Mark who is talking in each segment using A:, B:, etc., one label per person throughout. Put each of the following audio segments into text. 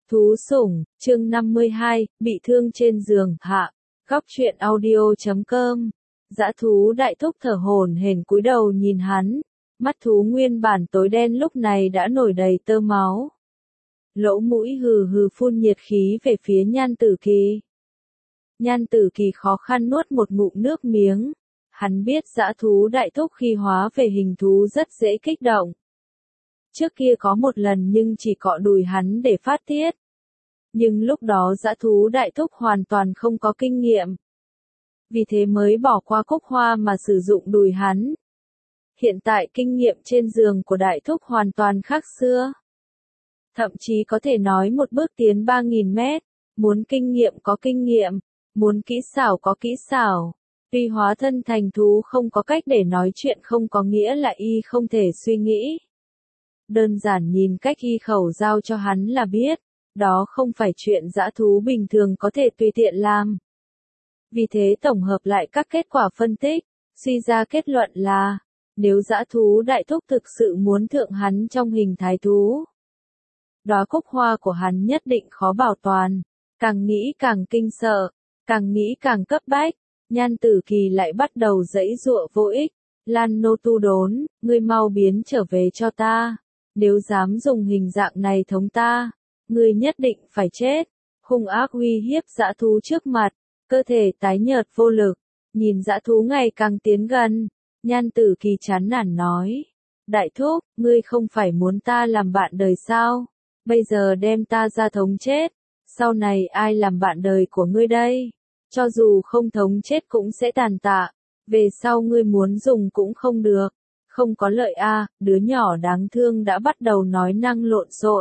A: Thú sủng, chương 52, bị thương trên giường, hạ. Góc truyện audio.com. Dã thú đại thúc thở hổn hển cúi đầu nhìn hắn, mắt thú nguyên bản tối đen lúc này đã nổi đầy tơ máu. Lỗ mũi hừ hừ phun nhiệt khí về phía Nhan Tử Kỳ. Nhan Tử Kỳ khó khăn nuốt một ngụm nước miếng. Hắn biết dã thú đại thúc khi hóa về hình thú rất dễ kích động. Trước kia có một lần nhưng chỉ cọ đùi hắn để phát tiết. Nhưng lúc đó dã thú đại thúc hoàn toàn không có kinh nghiệm. Vì thế mới bỏ qua cúc hoa mà sử dụng đùi hắn. Hiện tại kinh nghiệm trên giường của đại thúc hoàn toàn khác xưa. Thậm chí có thể nói một bước tiến 3.000 mét. Muốn kinh nghiệm có kinh nghiệm. Muốn kỹ xảo có kỹ xảo. Tuy hóa thân thành thú không có cách để nói chuyện không có nghĩa là y không thể suy nghĩ. Đơn giản nhìn cách y khẩu giao cho hắn là biết, đó không phải chuyện dã thú bình thường có thể tùy tiện làm. Vì thế tổng hợp lại các kết quả phân tích, suy ra kết luận là, nếu dã thú đại thúc thực sự muốn thượng hắn trong hình thái thú, đóa cúc hoa của hắn nhất định khó bảo toàn, càng nghĩ càng kinh sợ, càng nghĩ càng cấp bách. Nhan Tử Kỳ lại bắt đầu giãy giụa vô ích. Lan Nô Tu Đốn, ngươi mau biến trở về cho ta. Nếu dám dùng hình dạng này thống ta, ngươi nhất định phải chết. Hung ác uy hiếp dã thú trước mặt, cơ thể tái nhợt vô lực, nhìn dã thú ngày càng tiến gần. Nhan Tử Kỳ chán nản nói, đại thúc, ngươi không phải muốn ta làm bạn đời sao? Bây giờ đem ta ra thống chết, sau này ai làm bạn đời của ngươi đây? Cho dù không thống chết cũng sẽ tàn tạ, về sau ngươi muốn dùng cũng không được, không có lợi a. Đứa nhỏ đáng thương đã bắt đầu nói năng lộn xộn.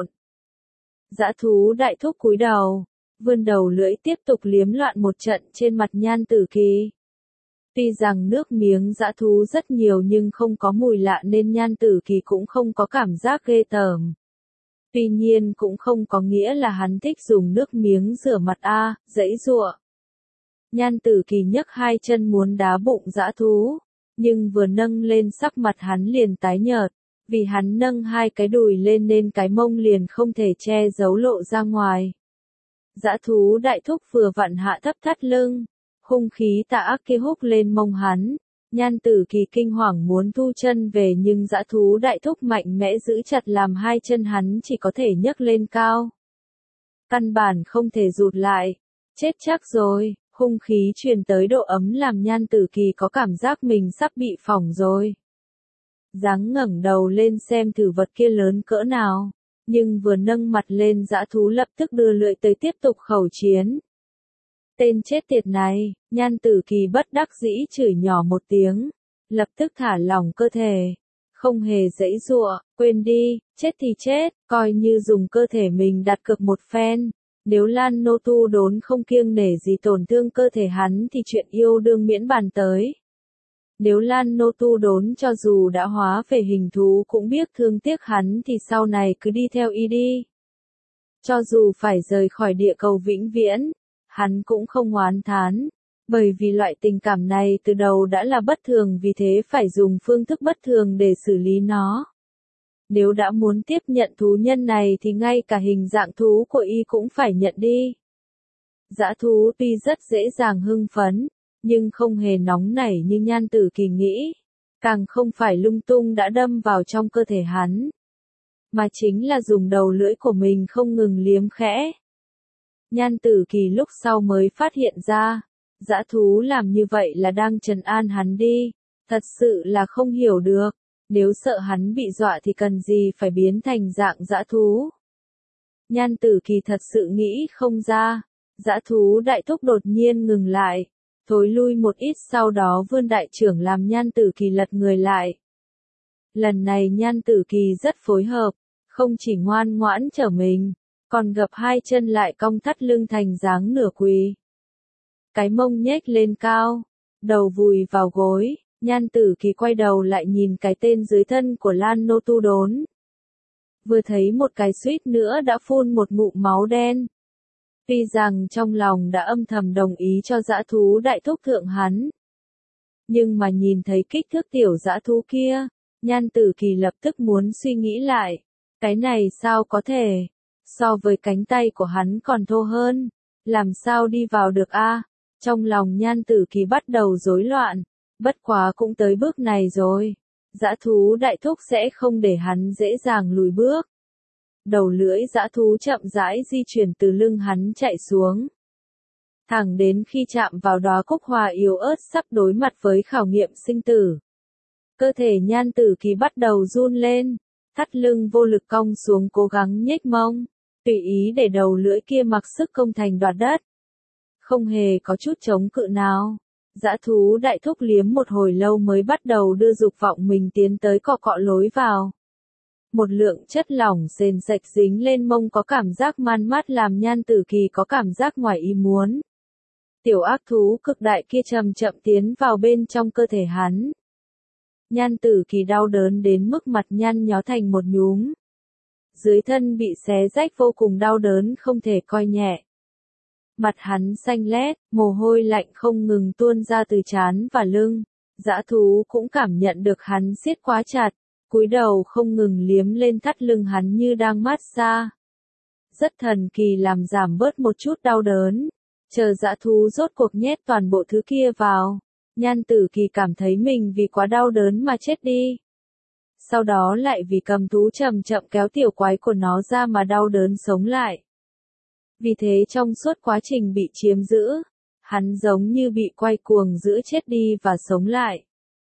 A: Dã thú đại thúc cúi đầu, vươn đầu lưỡi tiếp tục liếm loạn một trận trên mặt Nhan Tử Kỳ. Tuy rằng nước miếng dã thú rất nhiều nhưng không có mùi lạ nên Nhan Tử Kỳ cũng không có cảm giác ghê tởm. Tuy nhiên cũng không có nghĩa là hắn thích dùng nước miếng rửa mặt a, giãy giụa. Nhan Tử Kỳ nhấc hai chân muốn đá bụng dã thú, nhưng vừa nâng lên sắc mặt hắn liền tái nhợt, vì hắn nâng hai cái đùi lên nên cái mông liền không thể che giấu lộ ra ngoài. Dã thú đại thúc vừa vặn hạ thấp thắt lưng, hung khí tà ác kia húc lên mông hắn. Nhan Tử Kỳ kinh hoàng muốn thu chân về nhưng dã thú đại thúc mạnh mẽ giữ chặt làm hai chân hắn chỉ có thể nhấc lên cao. Căn bản không thể rụt lại, chết chắc rồi. Hung khí truyền tới độ ấm làm Nhan Tử Kỳ có cảm giác mình sắp bị phỏng rồi. Dáng ngẩng đầu lên xem thử vật kia lớn cỡ nào, nhưng vừa nâng mặt lên dã thú lập tức đưa lưỡi tới tiếp tục khẩu chiến. Tên chết tiệt này, Nhan Tử Kỳ bất đắc dĩ chửi nhỏ một tiếng, lập tức thả lỏng cơ thể, không hề giãy giụa, quên đi, chết thì chết, coi như dùng cơ thể mình đặt cược một phen. Nếu Lan Nô Tu Đốn không kiêng nể gì tổn thương cơ thể hắn thì chuyện yêu đương miễn bàn tới. Nếu Lan Nô Tu Đốn cho dù đã hóa về hình thú cũng biết thương tiếc hắn thì sau này cứ đi theo y đi. Cho dù phải rời khỏi địa cầu vĩnh viễn, hắn cũng không oán thán, bởi vì loại tình cảm này từ đầu đã là bất thường vì thế phải dùng phương thức bất thường để xử lý nó. Nếu đã muốn tiếp nhận thú nhân này thì ngay cả hình dạng thú của y cũng phải nhận đi. Dã thú tuy rất dễ dàng hưng phấn, nhưng không hề nóng nảy như Nhan Tử Kỳ nghĩ, càng không phải lung tung đã đâm vào trong cơ thể hắn, mà chính là dùng đầu lưỡi của mình không ngừng liếm khẽ. Nhan Tử Kỳ lúc sau mới phát hiện ra, dã thú làm như vậy là đang trấn an hắn đi, thật sự là không hiểu được. Nếu sợ hắn bị dọa thì cần gì phải biến thành dạng dã thú. Nhan Tử Kỳ thật sự nghĩ không ra, dã thú đại thúc đột nhiên ngừng lại, thối lui một ít sau đó vươn đại trưởng làm Nhan Tử Kỳ lật người lại. Lần này Nhan Tử Kỳ rất phối hợp, không chỉ ngoan ngoãn trở mình, còn gập hai chân lại cong thắt lưng thành dáng nửa quỳ. Cái mông nhếch lên cao, đầu vùi vào gối. Nhan Tử Kỳ quay đầu lại nhìn cái tên dưới thân của Lan Nô Tu Đốn. Vừa thấy một cái suýt nữa đã phun một ngụm máu đen. Tuy rằng trong lòng đã âm thầm đồng ý cho dã thú đại thúc thượng hắn. Nhưng mà nhìn thấy kích thước tiểu dã thú kia, Nhan Tử Kỳ lập tức muốn suy nghĩ lại. Cái này sao có thể? So với cánh tay của hắn còn thô hơn. Làm sao đi vào được a? Trong lòng Nhan Tử Kỳ bắt đầu rối loạn. Bất quá cũng tới bước này rồi. Dã thú đại thúc sẽ không để hắn dễ dàng lùi bước. Đầu lưỡi dã thú chậm rãi di chuyển từ lưng hắn chạy xuống. Thẳng đến khi chạm vào đóa cúc hoa yếu ớt sắp đối mặt với khảo nghiệm sinh tử. Cơ thể Nhan Tử Kỳ bắt đầu run lên, thắt lưng vô lực cong xuống cố gắng nhếch mông, tùy ý để đầu lưỡi kia mặc sức công thành đoạt đất. Không hề có chút chống cự nào. Dã thú đại thúc liếm một hồi lâu mới bắt đầu đưa dục vọng mình tiến tới cọ cọ lối vào. Một lượng chất lỏng sền sạch dính lên mông có cảm giác man mát làm Nhan Tử Kỳ có cảm giác ngoài ý muốn. Tiểu ác thú cực đại kia chậm chậm tiến vào bên trong cơ thể hắn. Nhan Tử Kỳ đau đớn đến mức mặt nhăn nhó thành một nhúm. Dưới thân bị xé rách vô cùng đau đớn không thể coi nhẹ. Mặt hắn xanh lét, mồ hôi lạnh không ngừng tuôn ra từ trán và lưng. Dã thú cũng cảm nhận được hắn siết quá chặt, cúi đầu không ngừng liếm lên thắt lưng hắn như đang mát xa. Rất thần kỳ làm giảm bớt một chút đau đớn. Chờ dã thú rốt cuộc nhét toàn bộ thứ kia vào. Nhan Tử Kỳ cảm thấy mình vì quá đau đớn mà chết đi. Sau đó lại vì cầm thú chậm chậm kéo tiểu quái của nó ra mà đau đớn sống lại. Vì thế trong suốt quá trình bị chiếm giữ, hắn giống như bị quay cuồng giữa chết đi và sống lại.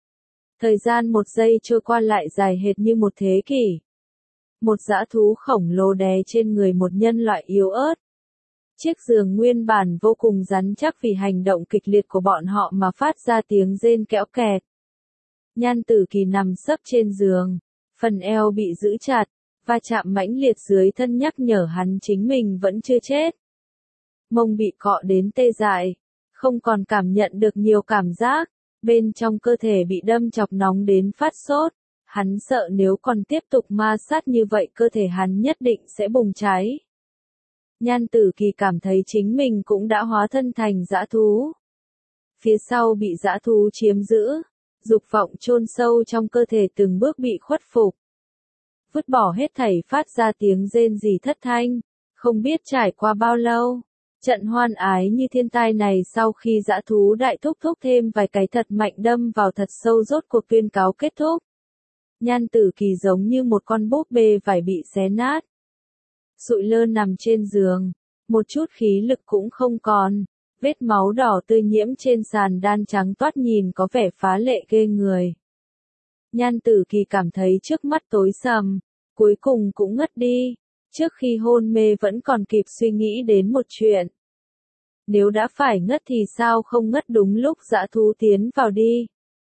A: Thời gian một giây trôi qua lại dài hệt như một thế kỷ. Một dã thú khổng lồ đè trên người một nhân loại yếu ớt. Chiếc giường nguyên bản vô cùng rắn chắc vì hành động kịch liệt của bọn họ mà phát ra tiếng rên kẽo kẹt. Nhan Tử Kỳ nằm sấp trên giường, phần eo bị giữ chặt, va chạm mãnh liệt dưới thân nhắc nhở hắn chính mình vẫn chưa chết. Mông bị cọ đến tê dại, không còn cảm nhận được nhiều cảm giác, bên trong cơ thể bị đâm chọc nóng đến phát sốt. Hắn sợ nếu còn tiếp tục ma sát như vậy cơ thể hắn nhất định sẽ bùng cháy. Nhan Tử Kỳ cảm thấy chính mình cũng đã hóa thân thành dã thú. Phía sau bị dã thú chiếm giữ, dục vọng chôn sâu trong cơ thể từng bước bị khuất phục. Vứt bỏ hết thảy phát ra tiếng rên rỉ thất thanh, không biết trải qua bao lâu. Trận hoan ái như thiên tai này sau khi dã thú đại thúc thúc thêm vài cái thật mạnh đâm vào thật sâu rốt cuộc tuyên cáo kết thúc. Nhan Tử Kỳ giống như một con búp bê vải bị xé nát. Sụi lơ nằm trên giường, một chút khí lực cũng không còn, vết máu đỏ tươi nhiễm trên sàn đan trắng toát nhìn có vẻ phá lệ ghê người. Nhan Tử Kỳ cảm thấy trước mắt tối sầm, cuối cùng cũng ngất đi, trước khi hôn mê vẫn còn kịp suy nghĩ đến một chuyện. Nếu đã phải ngất thì sao không ngất đúng lúc dã thú tiến vào đi.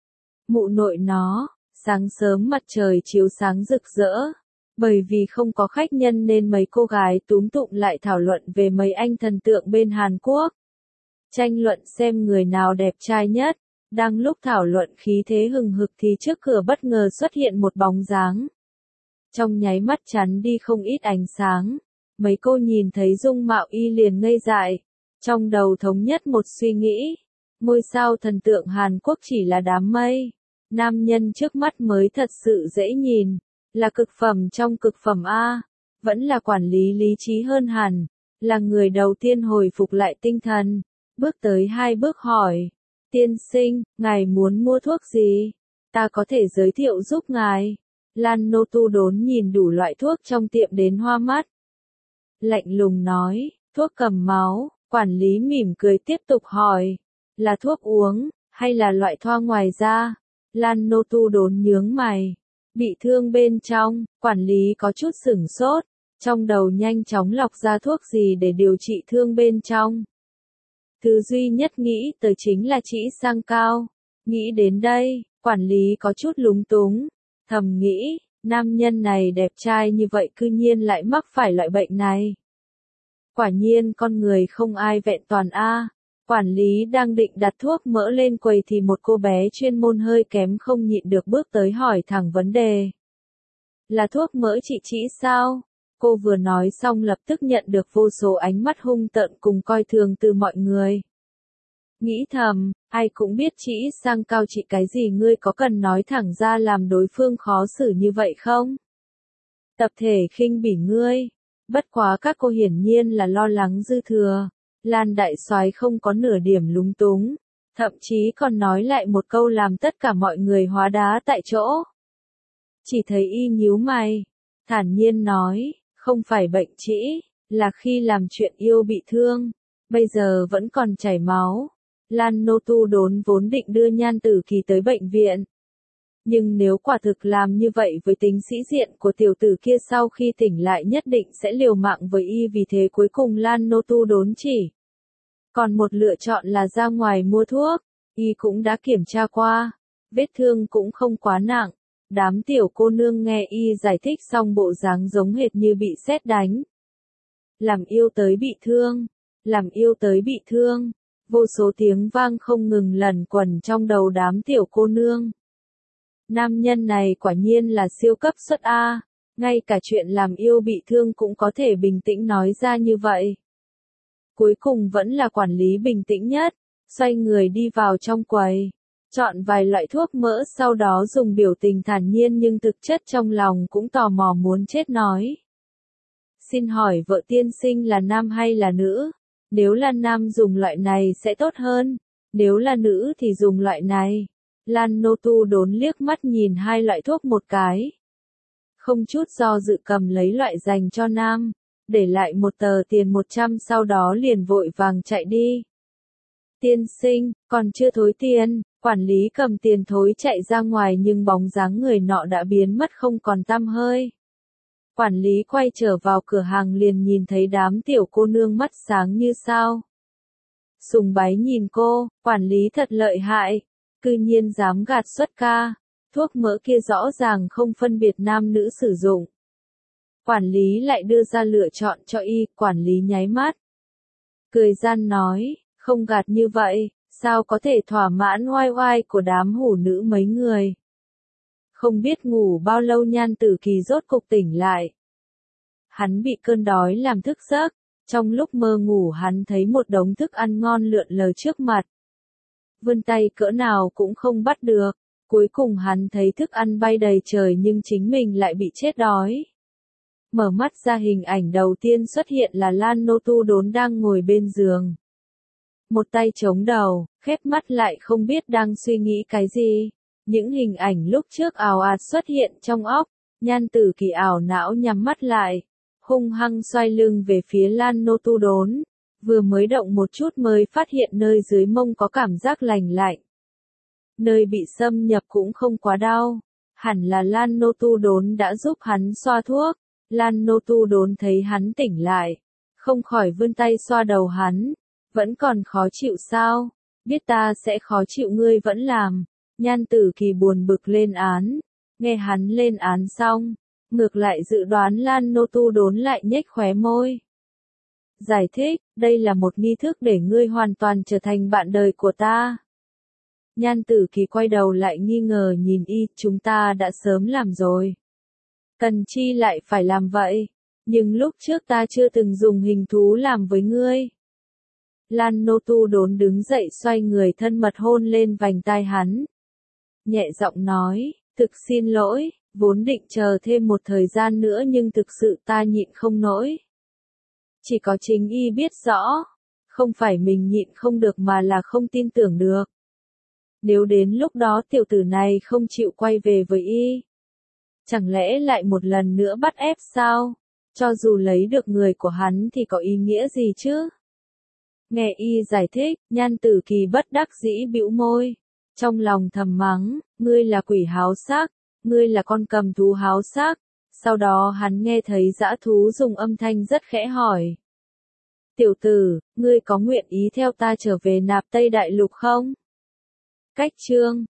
A: Mụ nội nó, sáng sớm mặt trời chiếu sáng rực rỡ. Bởi vì không có khách nhân nên mấy cô gái túm tụm lại thảo luận về mấy anh thần tượng bên Hàn Quốc. Tranh luận xem người nào đẹp trai nhất. Đang lúc thảo luận khí thế hừng hực thì trước cửa bất ngờ xuất hiện một bóng dáng. Trong nháy mắt chắn đi không ít ánh sáng. Mấy cô nhìn thấy dung mạo y liền ngây dại. Trong đầu thống nhất một suy nghĩ. Ngôi sao thần tượng Hàn Quốc chỉ là đám mây. Nam nhân trước mắt mới thật sự dễ nhìn. Là cực phẩm trong cực phẩm A. Vẫn là quản lý lý trí hơn hẳn. Là người đầu tiên hồi phục lại tinh thần. Bước tới 2 bước hỏi. Tiên sinh, ngài muốn mua thuốc gì? Ta có thể giới thiệu giúp ngài. Lan Nô Tu đốn nhìn đủ loại thuốc trong tiệm đến hoa mắt. Lạnh lùng nói, thuốc cầm máu. Quản lý mỉm cười tiếp tục hỏi. Là thuốc uống, hay là loại thoa ngoài da? Lan Nô Tu đốn nhướng mày. Bị thương bên trong, quản lý có chút sửng sốt, trong đầu nhanh chóng lọc ra thuốc gì để điều trị thương bên trong. Thứ duy nhất nghĩ tới chính là trĩ sang cao. Nghĩ đến đây, quản lý có chút lúng túng, thầm nghĩ, nam nhân này đẹp trai như vậy cư nhiên lại mắc phải loại bệnh này. Quả nhiên con người không ai vẹn toàn a. Quản lý đang định đặt thuốc mỡ lên quầy thì một cô bé chuyên môn hơi kém không nhịn được bước tới hỏi thẳng vấn đề. Là thuốc mỡ trị trĩ sao? Cô vừa nói xong lập tức nhận được vô số ánh mắt hung tợn cùng coi thường từ mọi người. Nghĩ thầm, ai cũng biết trĩ sang cao trị cái gì, ngươi có cần nói thẳng ra làm đối phương khó xử như vậy không? Tập thể khinh bỉ ngươi. Bất quá các cô hiển nhiên là lo lắng dư thừa. Lan đại soái không có nửa điểm lúng túng, thậm chí còn nói lại một câu làm tất cả mọi người hóa đá tại chỗ. Chỉ thấy y nhíu mày, thản nhiên nói, không phải bệnh trĩ, là khi làm chuyện yêu bị thương, bây giờ vẫn còn chảy máu. Lan Nô Tu Đốn vốn định đưa Nhan Tử Kỳ tới bệnh viện. Nhưng nếu quả thực làm như vậy với tính sĩ diện của tiểu tử kia sau khi tỉnh lại nhất định sẽ liều mạng với y, vì thế cuối cùng Lan Nô Tu Đốn chỉ còn một lựa chọn là ra ngoài mua thuốc. Y cũng đã kiểm tra qua, vết thương cũng không quá nặng. Đám tiểu cô nương nghe y giải thích xong bộ dáng giống hệt như bị sét đánh. Làm yêu tới bị thương, làm yêu tới bị thương, vô số tiếng vang không ngừng lẩn quẩn trong đầu đám tiểu cô nương. Nam nhân này quả nhiên là siêu cấp xuất A, ngay cả chuyện làm yêu bị thương cũng có thể bình tĩnh nói ra như vậy. Cuối cùng vẫn là quản lý bình tĩnh nhất, xoay người đi vào trong quầy, chọn vài loại thuốc mỡ, sau đó dùng biểu tình thản nhiên nhưng thực chất trong lòng cũng tò mò muốn chết nói. Xin hỏi vợ tiên sinh là nam hay là nữ? Nếu là nam dùng loại này sẽ tốt hơn, nếu là nữ thì dùng loại này. Lan Nô Tu Đốn liếc mắt nhìn hai loại thuốc một cái. Không chút do dự cầm lấy loại dành cho nam, để lại một tờ tiền 100 sau đó liền vội vàng chạy đi. Tiên sinh, còn chưa thối tiền, quản lý cầm tiền thối chạy ra ngoài nhưng bóng dáng người nọ đã biến mất không còn tăm hơi. Quản lý quay trở vào cửa hàng liền nhìn thấy đám tiểu cô nương mắt sáng như sao. Sùng bái nhìn cô, quản lý thật lợi hại, cư nhiên dám gạt xuất ca, thuốc mỡ kia rõ ràng không phân biệt nam nữ sử dụng. Quản lý lại đưa ra lựa chọn cho y, quản lý nháy mắt. Cười gian nói, không gạt như vậy, sao có thể thỏa mãn oai oai của đám hủ nữ mấy người. Không biết ngủ bao lâu Nhan Tử Kỳ rốt cục tỉnh lại. Hắn bị cơn đói làm thức giấc, trong lúc mơ ngủ hắn thấy một đống thức ăn ngon lượn lờ trước mặt. Vươn tay cỡ nào cũng không bắt được, cuối cùng hắn thấy thức ăn bay đầy trời nhưng chính mình lại bị chết đói. Mở mắt ra hình ảnh đầu tiên xuất hiện là Lan Nô Tu Đốn đang ngồi bên giường. Một tay chống đầu, khép mắt lại không biết đang suy nghĩ cái gì. Những hình ảnh lúc trước ào ạt xuất hiện trong óc, Nhan Tử Kỳ ảo não nhắm mắt lại, hung hăng xoay lưng về phía Lan Nô Tu Đốn, vừa mới động một chút mới phát hiện nơi dưới mông có cảm giác lành lạnh. Nơi bị xâm nhập cũng không quá đau, hẳn là Lan Nô Tu Đốn đã giúp hắn xoa thuốc. Lan Nô Tu Đốn thấy hắn tỉnh lại, không khỏi vươn tay xoa đầu hắn, vẫn còn khó chịu sao, biết ta sẽ khó chịu ngươi vẫn làm. Nhan Tử Kỳ buồn bực lên án, nghe hắn lên án xong, ngược lại dự đoán Lan Nô Tu Đốn lại nhếch khóe môi. Giải thích, đây là một nghi thức để ngươi hoàn toàn trở thành bạn đời của ta. Nhan Tử Kỳ quay đầu lại nghi ngờ nhìn y, chúng ta đã sớm làm rồi. Cần chi lại phải làm vậy, nhưng lúc trước ta chưa từng dùng hình thú làm với ngươi. Lan Nô Tu Đốn đứng dậy xoay người thân mật hôn lên vành tai hắn. Nhẹ giọng nói, thực xin lỗi, vốn định chờ thêm một thời gian nữa nhưng thực sự ta nhịn không nổi. Chỉ có chính y biết rõ, không phải mình nhịn không được mà là không tin tưởng được. Nếu đến lúc đó tiểu tử này không chịu quay về với y, chẳng lẽ lại một lần nữa bắt ép sao? Cho dù lấy được người của hắn thì có ý nghĩa gì chứ? Nghe y giải thích, Nhan Tử Kỳ bất đắc dĩ bĩu môi, trong lòng thầm mắng, ngươi là quỷ háo sắc, ngươi là con cầm thú háo sắc. Sau đó hắn nghe thấy dã thú dùng âm thanh rất khẽ hỏi. Tiểu tử, ngươi có nguyện ý theo ta trở về Nạp Tây Đại Lục không? Cách chương